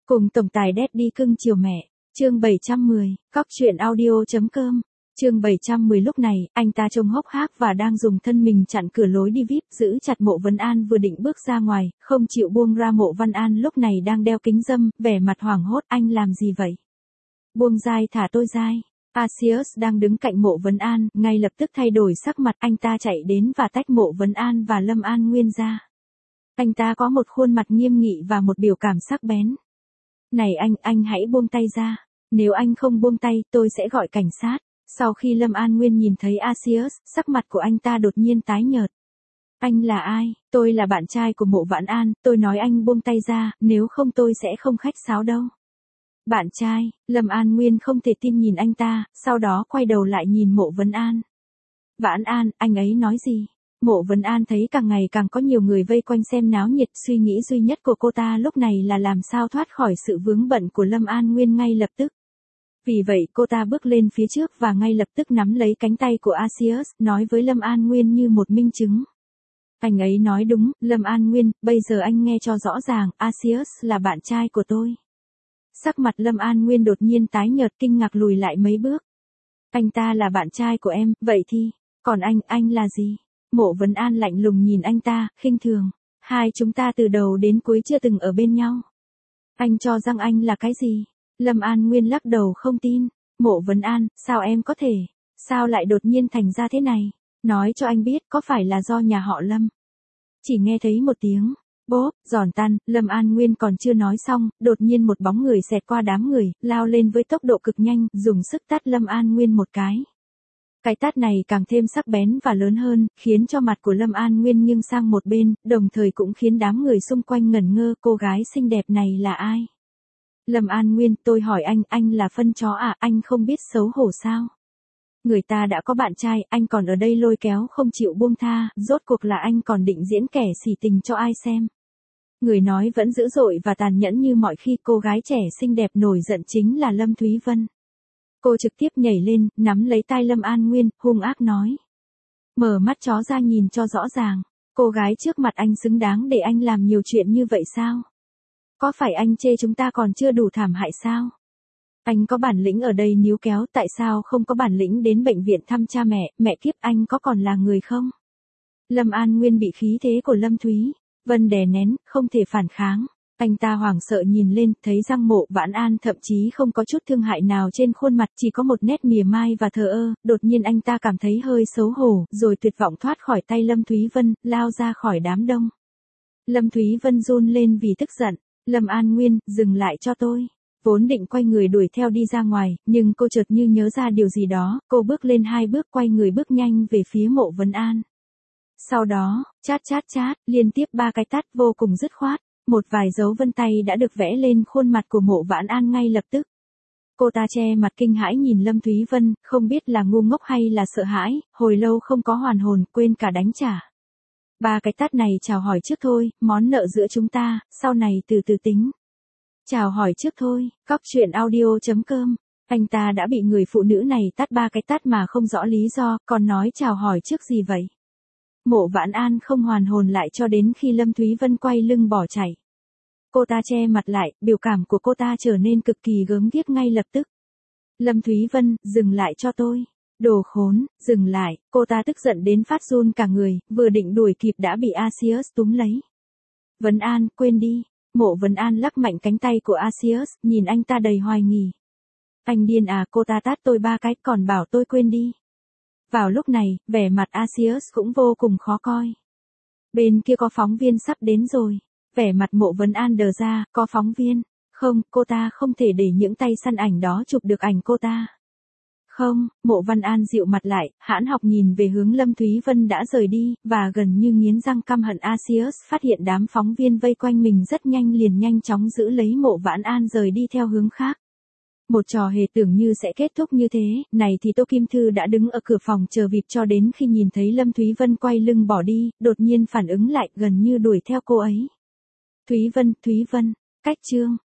Cùng tổng tài Daddy cưng chiều mẹ. Chương 710, Cóc truyện audio.com. Chương 710 lúc này, anh ta trông hốc hác và đang dùng thân mình chặn cửa lối đi VIP, giữ chặt Mộ Vấn An vừa định bước ra ngoài, không chịu buông ra. Mộ Văn An lúc này đang đeo kính râm, vẻ mặt hoảng hốt, anh làm gì vậy? Buông dai, thả tôi dai. Asius đang đứng cạnh Mộ Vấn An, ngay lập tức thay đổi sắc mặt, anh ta chạy đến và tách Mộ Vấn An và Lâm An Nguyên ra. Anh ta có một khuôn mặt nghiêm nghị và một biểu cảm sắc bén. Này anh hãy buông tay ra. Nếu anh không buông tay, tôi sẽ gọi cảnh sát. Sau khi Lâm An Nguyên nhìn thấy Asius, sắc mặt của anh ta đột nhiên tái nhợt. Anh là ai? Tôi là bạn trai của Mộ Vãn An, tôi nói anh buông tay ra, nếu không tôi sẽ không khách sáo đâu. Bạn trai? Lâm An Nguyên không thể tin nhìn anh ta, sau đó quay đầu lại nhìn Mộ Vấn An. Vãn An, anh ấy nói gì? Mộ Vấn An thấy càng ngày càng có nhiều người vây quanh xem náo nhiệt, suy nghĩ duy nhất của cô ta lúc này là làm sao thoát khỏi sự vướng bận của Lâm An Nguyên ngay lập tức. Vì vậy cô ta bước lên phía trước và ngay lập tức nắm lấy cánh tay của Asius, nói với Lâm An Nguyên như một minh chứng. Anh ấy nói đúng, Lâm An Nguyên, bây giờ anh nghe cho rõ ràng, Asius là bạn trai của tôi. Sắc mặt Lâm An Nguyên đột nhiên tái nhợt, kinh ngạc lùi lại mấy bước. Anh ta là bạn trai của em, vậy thì, còn anh là gì? Mộ Vấn An lạnh lùng nhìn anh ta, khinh thường. Hai chúng ta từ đầu đến cuối chưa từng ở bên nhau. Anh cho rằng anh là cái gì? Lâm An Nguyên lắc đầu không tin. Mộ Vấn An, sao em có thể? Sao lại đột nhiên thành ra thế này? Nói cho anh biết, có phải là do nhà họ Lâm? Chỉ nghe thấy một tiếng bốp, giòn tan, Lâm An Nguyên còn chưa nói xong, đột nhiên một bóng người xẹt qua đám người, lao lên với tốc độ cực nhanh, dùng sức tát Lâm An Nguyên một cái. Cái tát này càng thêm sắc bén và lớn hơn, khiến cho mặt của Lâm An Nguyên nghiêng sang một bên, đồng thời cũng khiến đám người xung quanh ngẩn ngơ, cô gái xinh đẹp này là ai? Lâm An Nguyên, tôi hỏi anh là phân chó à, anh không biết xấu hổ sao? Người ta đã có bạn trai, anh còn ở đây lôi kéo không chịu buông tha, rốt cuộc là anh còn định diễn kẻ xỉ tình cho ai xem? Người nói vẫn dữ dội và tàn nhẫn như mọi khi, cô gái trẻ xinh đẹp nổi giận chính là Lâm Thúy Vân. Cô trực tiếp nhảy lên, nắm lấy tai Lâm An Nguyên, hung ác nói. Mở mắt chó ra nhìn cho rõ ràng, cô gái trước mặt anh xứng đáng để anh làm nhiều chuyện như vậy sao? Có phải anh chê chúng ta còn chưa đủ thảm hại sao? Anh có bản lĩnh ở đây níu kéo, tại sao không có bản lĩnh đến bệnh viện thăm cha mẹ kiếp, anh có còn là người không? Lâm An Nguyên bị khí thế của Lâm Thúy Vân đè nén, không thể phản kháng. Anh ta hoảng sợ nhìn lên, thấy rằng Mộ Vãn An thậm chí không có chút thương hại nào trên khuôn mặt, chỉ có một nét mỉa mai và thờ ơ. Đột nhiên anh ta cảm thấy hơi xấu hổ, rồi tuyệt vọng thoát khỏi tay Lâm Thúy Vân, lao ra khỏi đám đông. Lâm Thúy Vân run lên vì tức giận. Lâm An Nguyên, dừng lại cho tôi. Vốn định quay người đuổi theo đi ra ngoài, nhưng cô chợt như nhớ ra điều gì đó, cô bước lên 2 bước, quay người bước nhanh về phía Mộ Vấn An. Sau đó, chát, liên tiếp 3 cái tát vô cùng dứt khoát. Một vài dấu vân tay đã được vẽ lên khuôn mặt của Mộ Vãn An ngay lập tức. Cô ta che mặt kinh hãi nhìn Lâm Thúy Vân, không biết là ngu ngốc hay là sợ hãi, hồi lâu không có hoàn hồn, quên cả đánh trả. 3 cái tát này chào hỏi trước thôi, món nợ giữa chúng ta, sau này từ từ tính. Chào hỏi trước thôi, Cóc truyện audio.com. Anh ta đã bị người phụ nữ này tát 3 cái tát mà không rõ lý do, còn nói chào hỏi trước gì vậy? Mộ Vãn An không hoàn hồn lại cho đến khi Lâm Thúy Vân quay lưng bỏ chạy. Cô ta che mặt lại, biểu cảm của cô ta trở nên cực kỳ gớm ghiếc ngay lập tức. Lâm Thúy Vân, dừng lại cho tôi. Đồ khốn, dừng lại, cô ta tức giận đến phát run cả người, vừa định đuổi kịp đã bị Asius túm lấy. Vấn An, quên đi. Mộ Vấn An lắc mạnh cánh tay của Asius, nhìn anh ta đầy hoài nghi. Anh điên à, cô ta tát tôi 3 cái còn bảo tôi quên đi. Vào lúc này, vẻ mặt Asius cũng vô cùng khó coi. Bên kia có phóng viên sắp đến rồi. Vẻ mặt Mộ Vấn An đờ ra, có phóng viên. Không, cô ta không thể để những tay săn ảnh đó chụp được ảnh cô ta. Không, Mộ Văn An dịu mặt lại, hãn học nhìn về hướng Lâm Thúy Vân đã rời đi, và gần như nghiến răng căm hận. Asius phát hiện đám phóng viên vây quanh mình rất nhanh, liền nhanh chóng giữ lấy Mộ Vãn An rời đi theo hướng khác. Một trò hề tưởng như sẽ kết thúc như thế, này thì Tô Kim Thư đã đứng ở cửa phòng chờ vịp cho đến khi nhìn thấy Lâm Thúy Vân quay lưng bỏ đi, đột nhiên phản ứng lại, gần như đuổi theo cô ấy. Thúy Vân, cách chương.